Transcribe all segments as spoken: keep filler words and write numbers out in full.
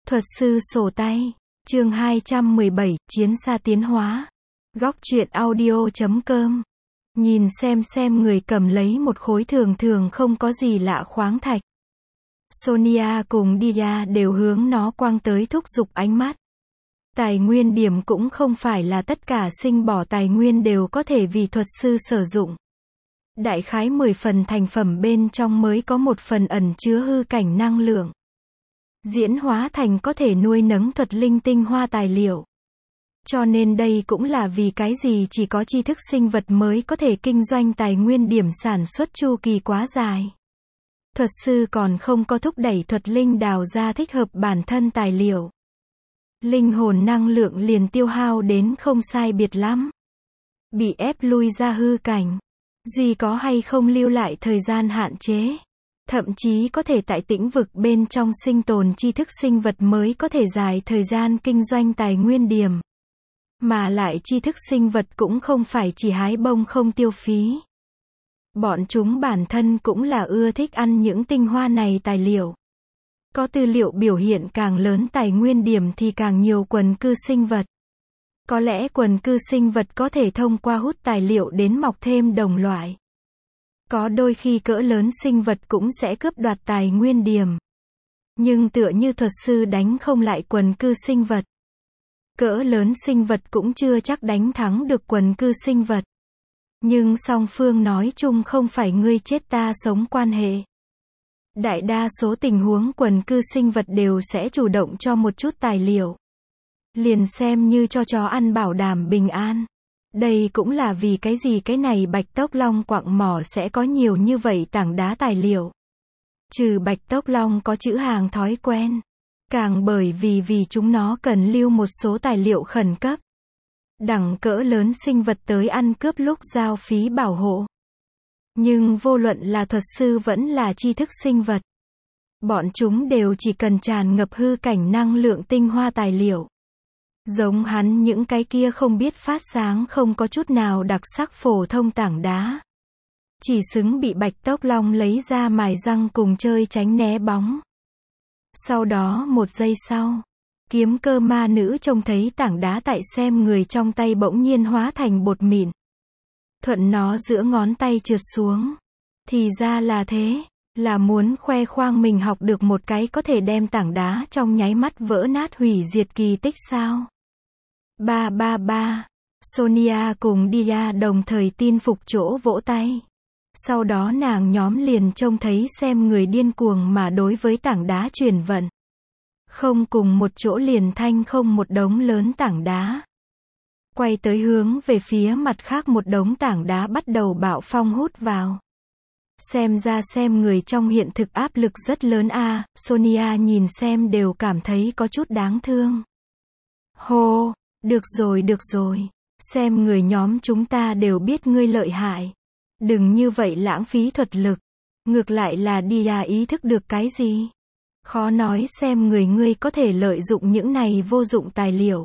Thuật sư sổ tay, chương hai trăm mười bảy, Chiến xa tiến hóa. Góc truyện audio chấm com. Nhìn xem xem người cầm lấy một khối thường thường không có gì lạ khoáng thạch. Sonia cùng Dia đều hướng nó quăng tới thúc giục ánh mắt. Tài nguyên điểm cũng không phải là tất cả sinh bỏ tài nguyên đều có thể vì thuật sư sử dụng. Đại khái mười phần thành phẩm bên trong mới có một phần ẩn chứa hư cảnh năng lượng. Diễn hóa thành có thể nuôi nấng thuật linh tinh hoa tài liệu. Cho nên đây cũng là vì cái gì chỉ có tri thức sinh vật mới có thể kinh doanh tài nguyên điểm sản xuất chu kỳ quá dài. Thuật sư còn không có thúc đẩy thuật linh đào ra thích hợp bản thân tài liệu. Linh hồn năng lượng liền tiêu hao đến không sai biệt lắm. Bị ép lui ra hư cảnh. Duy có hay không lưu lại thời gian hạn chế. Thậm chí có thể tại tĩnh vực bên trong sinh tồn tri thức sinh vật mới có thể dài thời gian kinh doanh tài nguyên điểm. Mà lại tri thức sinh vật cũng không phải chỉ hái bông không tiêu phí. Bọn chúng bản thân cũng là ưa thích ăn những tinh hoa này tài liệu. Có tư liệu biểu hiện càng lớn tài nguyên điểm thì càng nhiều quần cư sinh vật. Có lẽ quần cư sinh vật có thể thông qua hút tài liệu đến mọc thêm đồng loại. Có đôi khi cỡ lớn sinh vật cũng sẽ cướp đoạt tài nguyên điểm. Nhưng tựa như thuật sư đánh không lại quần cư sinh vật. Cỡ lớn sinh vật cũng chưa chắc đánh thắng được quần cư sinh vật. Nhưng song phương nói chung không phải ngươi chết ta sống quan hệ. Đại đa số tình huống quần cư sinh vật đều sẽ chủ động cho một chút tài liệu. Liền xem như cho chó ăn bảo đảm bình an. Đây cũng là vì cái gì cái này bạch tốc long quặng mỏ sẽ có nhiều như vậy tảng đá tài liệu. Trừ bạch tốc long có chữ hàng thói quen. Càng bởi vì vì chúng nó cần lưu một số tài liệu khẩn cấp. Đẳng cỡ lớn sinh vật tới ăn cướp lúc giao phí bảo hộ. Nhưng vô luận là thuật sư vẫn là tri thức sinh vật. Bọn chúng đều chỉ cần tràn ngập hư cảnh năng lượng tinh hoa tài liệu. Giống hắn những cái kia không biết phát sáng không có chút nào đặc sắc phổ thông tảng đá. Chỉ xứng bị bạch tốc long lấy ra mài răng cùng chơi tránh né bóng. Sau đó một giây sau, kiếm cơ ma nữ trông thấy tảng đá tại xem người trong tay bỗng nhiên hóa thành bột mịn. Thuận nó giữa ngón tay trượt xuống. Thì ra là thế, là muốn khoe khoang mình học được một cái có thể đem tảng đá trong nháy mắt vỡ nát hủy diệt kỳ tích sao. Ba ba ba, Sonia cùng Dia đồng thời tin phục chỗ vỗ tay. Sau đó nàng nhóm liền trông thấy xem người điên cuồng mà đối với tảng đá chuyển vận. Không cùng một chỗ liền thanh không một đống lớn tảng đá. Quay tới hướng về phía mặt khác một đống tảng đá bắt đầu bạo phong hút vào. Xem ra xem người trong hiện thực áp lực rất lớn a, à, Sonia nhìn xem đều cảm thấy có chút đáng thương. Hô, được rồi được rồi, xem người nhóm chúng ta đều biết ngươi lợi hại. Đừng như vậy lãng phí thuật lực. Ngược lại là Dia ý thức được cái gì? Khó nói xem người ngươi có thể lợi dụng những này vô dụng tài liệu.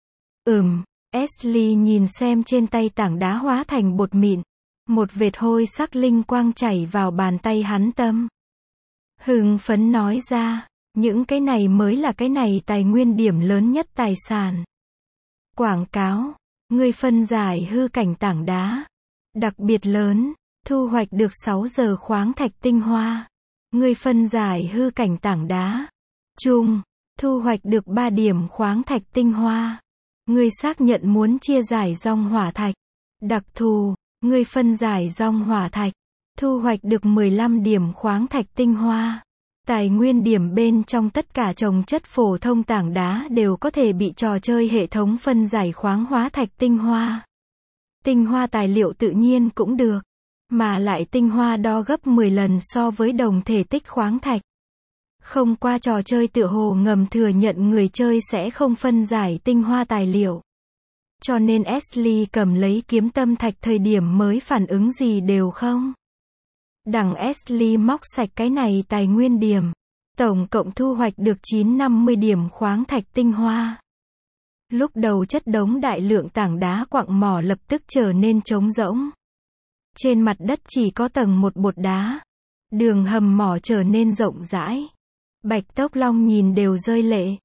Ừm, Ashley nhìn xem trên tay tảng đá hóa thành bột mịn. Một vệt hôi sắc linh quang chảy vào bàn tay hắn tâm. Hưng phấn nói ra, những cái này mới là cái này tài nguyên điểm lớn nhất tài sản. Quảng cáo, ngươi phân giải hư cảnh tảng đá. Đặc biệt lớn, thu hoạch được sáu giờ khoáng thạch tinh hoa. Ngươi phân giải hư cảnh tảng đá. Chung, thu hoạch được ba điểm khoáng thạch tinh hoa. Ngươi xác nhận muốn chia giải rong hỏa thạch. Đặc thù, ngươi phân giải rong hỏa thạch. Thu hoạch được mười lăm điểm khoáng thạch tinh hoa. Tài nguyên điểm bên trong tất cả trồng chất phổ thông tảng đá đều có thể bị trò chơi hệ thống phân giải khoáng hóa thạch tinh hoa. Tinh hoa tài liệu tự nhiên cũng được. Mà lại tinh hoa đo gấp mười lần so với đồng thể tích khoáng thạch. Không qua trò chơi tựa hồ ngầm thừa nhận người chơi sẽ không phân giải tinh hoa tài liệu. Cho nên Ashley cầm lấy kiếm tâm thạch thời điểm mới phản ứng gì đều không. Đằng Ashley móc sạch cái này tài nguyên điểm. Tổng cộng thu hoạch được chín trăm năm mươi điểm khoáng thạch tinh hoa. Lúc đầu chất đống đại lượng tảng đá quặng mỏ lập tức trở nên trống rỗng. Trên mặt đất chỉ có tầng một bột đá. Đường hầm mỏ trở nên rộng rãi. Bạch tốc long nhìn đều rơi lệ.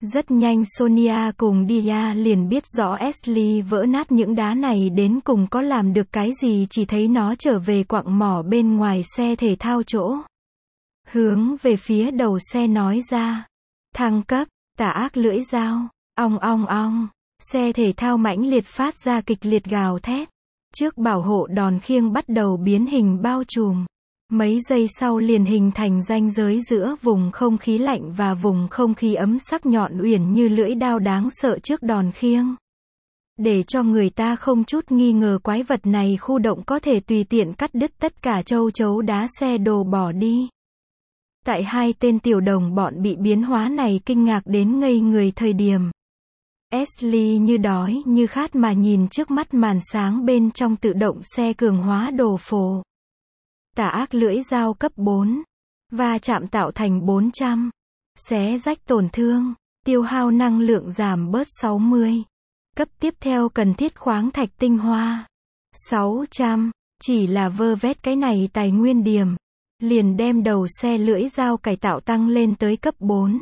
Rất nhanh Sonia cùng Dia liền biết rõ Ashley vỡ nát những đá này đến cùng có làm được cái gì, chỉ thấy nó trở về quặng mỏ bên ngoài xe thể thao chỗ. Hướng về phía đầu xe nói ra. Thăng cấp, tà ác lưỡi dao, ong ong ong. Xe thể thao mãnh liệt phát ra kịch liệt gào thét. Trước bảo hộ đòn khiêng bắt đầu biến hình bao trùm. Mấy giây sau liền hình thành ranh giới giữa vùng không khí lạnh và vùng không khí ấm, sắc nhọn uyển như lưỡi dao đáng sợ trước đòn khiêng. Để cho người ta không chút nghi ngờ quái vật này khu động có thể tùy tiện cắt đứt tất cả châu chấu đá xe đồ bỏ đi. Tại hai tên tiểu đồng bọn bị biến hóa này kinh ngạc đến ngây người thời điểm. Ashley như đói như khát mà nhìn trước mắt màn sáng bên trong tự động xe cường hóa đồ phổ. Tà ác lưỡi dao cấp bốn. Va chạm tạo thành bốn trăm. Xé rách tổn thương. Tiêu hao năng lượng giảm bớt sáu mươi. Cấp tiếp theo cần thiết khoáng thạch tinh hoa. sáu trăm. Chỉ là vơ vét cái này tài nguyên điểm. Liền đem đầu xe lưỡi dao cải tạo tăng lên tới cấp bốn.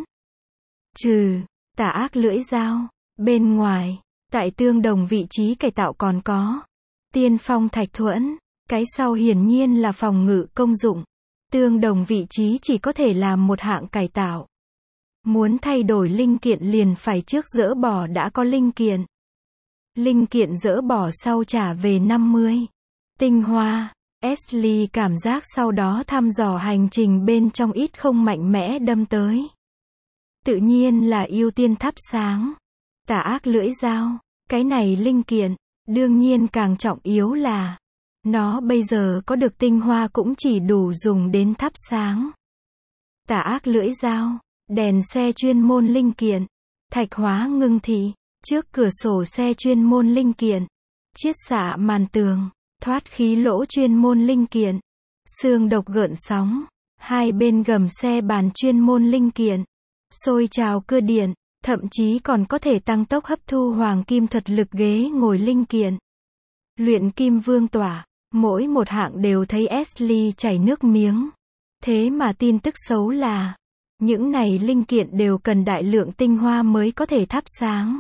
Trừ. Tà ác lưỡi dao. Bên ngoài. Tại tương đồng vị trí cải tạo còn có. Tiên phong thạch thuẫn. Cái sau hiển nhiên là phòng ngự công dụng. Tương đồng vị trí chỉ có thể làm một hạng cải tạo. Muốn thay đổi linh kiện liền phải trước dỡ bỏ đã có linh kiện. Linh kiện dỡ bỏ sau trả về năm mươi. Tinh hoa. Ashley cảm giác sau đó thăm dò hành trình bên trong ít không mạnh mẽ đâm tới. Tự nhiên là ưu tiên thắp sáng. Tà ác lưỡi dao. Cái này linh kiện. Đương nhiên càng trọng yếu là nó bây giờ có được tinh hoa cũng chỉ đủ dùng đến thắp sáng. Tà ác lưỡi dao. Đèn xe chuyên môn linh kiện. Thạch hóa ngưng thị. Trước cửa sổ xe chuyên môn linh kiện. Chiết xạ màn tường. Thoát khí lỗ chuyên môn linh kiện. Xương độc gợn sóng. Hai bên gầm xe bàn chuyên môn linh kiện. Sôi trào cơ điện. Thậm chí còn có thể tăng tốc hấp thu hoàng kim thuật lực ghế ngồi linh kiện. Luyện kim vương tỏa. Mỗi một hạng đều thấy Ashley chảy nước miếng. Thế mà tin tức xấu là những này linh kiện đều cần đại lượng tinh hoa mới có thể thắp sáng.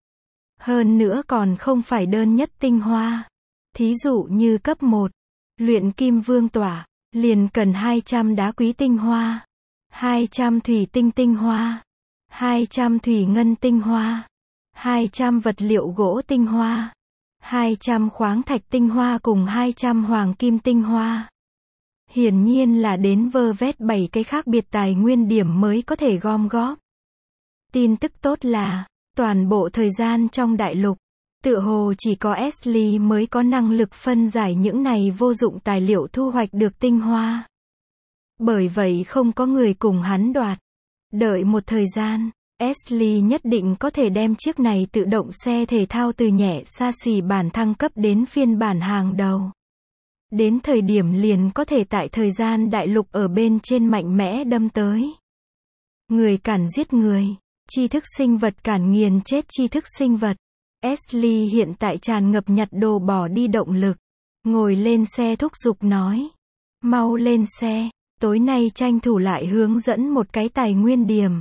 Hơn nữa còn không phải đơn nhất tinh hoa. Thí dụ như cấp một, luyện kim vương tỏa, liền cần hai trăm đá quý tinh hoa, hai trăm thủy tinh tinh hoa, hai trăm thủy ngân tinh hoa, hai trăm vật liệu gỗ tinh hoa, hai trăm khoáng thạch tinh hoa cùng hai trăm hoàng kim tinh hoa. Hiển nhiên là đến vơ vét bảy cái khác biệt tài nguyên điểm mới có thể gom góp. Tin tức tốt là, toàn bộ thời gian trong đại lục, tựa hồ chỉ có Ashley mới có năng lực phân giải những này vô dụng tài liệu thu hoạch được tinh hoa. Bởi vậy không có người cùng hắn đoạt. Đợi một thời gian, Ashley nhất định có thể đem chiếc này tự động xe thể thao từ nhẹ xa xỉ bản thăng cấp đến phiên bản hàng đầu. Đến thời điểm liền có thể tại thời gian đại lục ở bên trên mạnh mẽ đâm tới. Người cản giết người, tri thức sinh vật cản nghiền chết tri thức sinh vật. Ashley hiện tại tràn ngập nhặt đồ bỏ đi động lực. Ngồi lên xe thúc giục nói. Mau lên xe, tối nay tranh thủ lại hướng dẫn một cái tài nguyên điểm.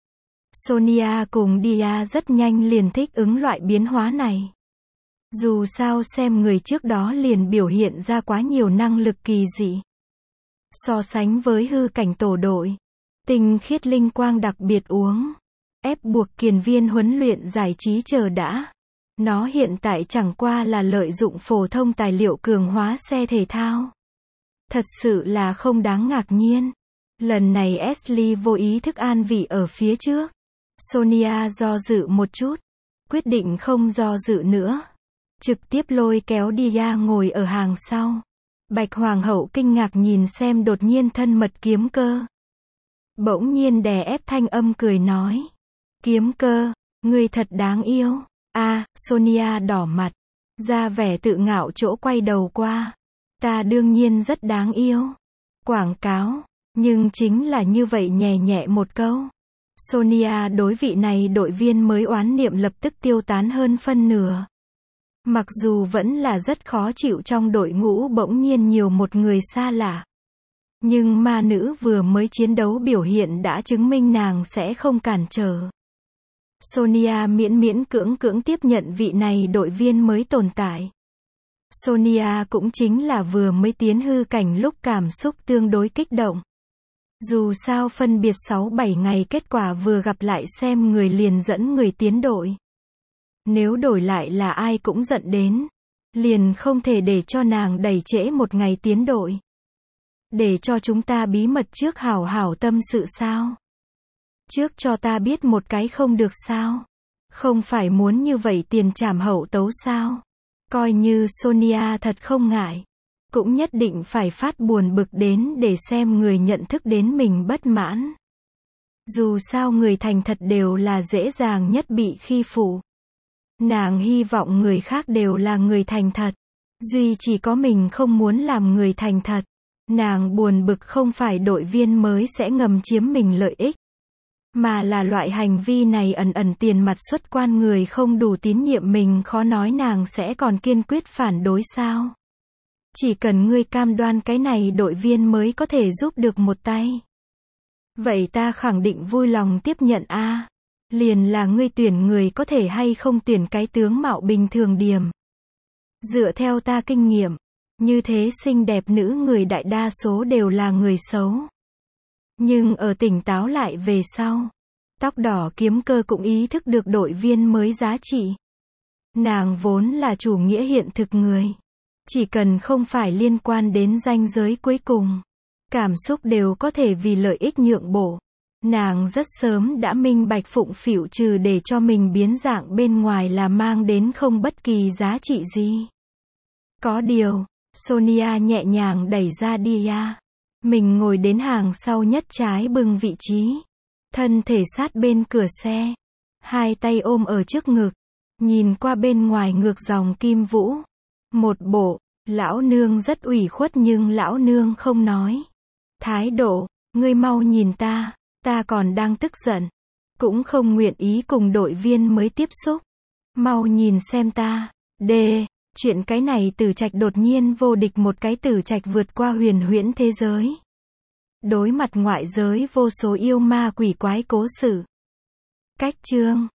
Sonia cùng Dia rất nhanh liền thích ứng loại biến hóa này. Dù sao xem người trước đó liền biểu hiện ra quá nhiều năng lực kỳ dị. So sánh với hư cảnh tổ đội, tinh khiết linh quang đặc biệt uống, ép buộc kiền viên huấn luyện giải trí chờ đã. Nó hiện tại chẳng qua là lợi dụng phổ thông tài liệu cường hóa xe thể thao. Thật sự là không đáng ngạc nhiên. Lần này Ashley vô ý thức an vị ở phía trước. Sonia do dự một chút, quyết định không do dự nữa. Trực tiếp lôi kéo Dia ngồi ở hàng sau. Bạch Hoàng hậu kinh ngạc nhìn xem đột nhiên thân mật kiếm cơ. Bỗng nhiên đè ép thanh âm cười nói. Kiếm cơ, ngươi thật đáng yêu. A, à, Sonia đỏ mặt, ra vẻ tự ngạo chỗ quay đầu qua. Ta đương nhiên rất đáng yêu. Quảng cáo, nhưng chính là như vậy nhẹ nhẹ một câu. Sonia đối vị này đội viên mới oán niệm lập tức tiêu tán hơn phân nửa. Mặc dù vẫn là rất khó chịu trong đội ngũ bỗng nhiên nhiều một người xa lạ. Nhưng ma nữ vừa mới chiến đấu biểu hiện đã chứng minh nàng sẽ không cản trở. Sonia miễn miễn cưỡng cưỡng tiếp nhận vị này đội viên mới tồn tại. Sonia cũng chính là vừa mới tiến hư cảnh lúc cảm xúc tương đối kích động. Dù sao phân biệt sáu bảy ngày kết quả vừa gặp lại xem người liền dẫn người tiến đội. Nếu đổi lại là ai cũng giận đến. Liền không thể để cho nàng đẩy trễ một ngày tiến đội. Để cho chúng ta bí mật trước hảo hảo tâm sự sao? Trước cho ta biết một cái không được sao? Không phải muốn như vậy tiền trảm hậu tấu sao? Coi như Sonia thật không ngại. Cũng nhất định phải phát buồn bực đến để xem người nhận thức đến mình bất mãn. Dù sao người thành thật đều là dễ dàng nhất bị khi phụ. Nàng hy vọng người khác đều là người thành thật. Duy chỉ có mình không muốn làm người thành thật. Nàng buồn bực không phải đội viên mới sẽ ngầm chiếm mình lợi ích. Mà là loại hành vi này ẩn ẩn tiền mặt xuất quan người không đủ tín nhiệm mình khó nói nàng sẽ còn kiên quyết phản đối sao. Chỉ cần ngươi cam đoan cái này đội viên mới có thể giúp được một tay. Vậy ta khẳng định vui lòng tiếp nhận a. Liền là ngươi tuyển người có thể hay không tuyển cái tướng mạo bình thường điểm. Dựa theo ta kinh nghiệm, như thế xinh đẹp nữ người đại đa số đều là người xấu. Nhưng ở tỉnh táo lại về sau, tóc đỏ kiếm cơ cũng ý thức được đội viên mới giá trị. Nàng vốn là chủ nghĩa hiện thực người. Chỉ cần không phải liên quan đến ranh giới cuối cùng. Cảm xúc đều có thể vì lợi ích nhượng bộ. Nàng rất sớm đã minh bạch phụng phịu trừ để cho mình biến dạng bên ngoài là mang đến không bất kỳ giá trị gì. Có điều, Sonia nhẹ nhàng đẩy ra đi à. Mình ngồi đến hàng sau nhất trái bưng vị trí. Thân thể sát bên cửa xe. Hai tay ôm ở trước ngực. Nhìn qua bên ngoài ngược dòng kim vũ. Một bộ, lão nương rất ủy khuất nhưng lão nương không nói. Thái độ, ngươi mau nhìn ta, ta còn đang tức giận. Cũng không nguyện ý cùng đội viên mới tiếp xúc. Mau nhìn xem ta. D. Chuyện cái này Tử Trạch đột nhiên vô địch một cái Tử Trạch vượt qua huyền huyễn thế giới. Đối mặt ngoại giới vô số yêu ma quỷ quái cố sự. Cách chương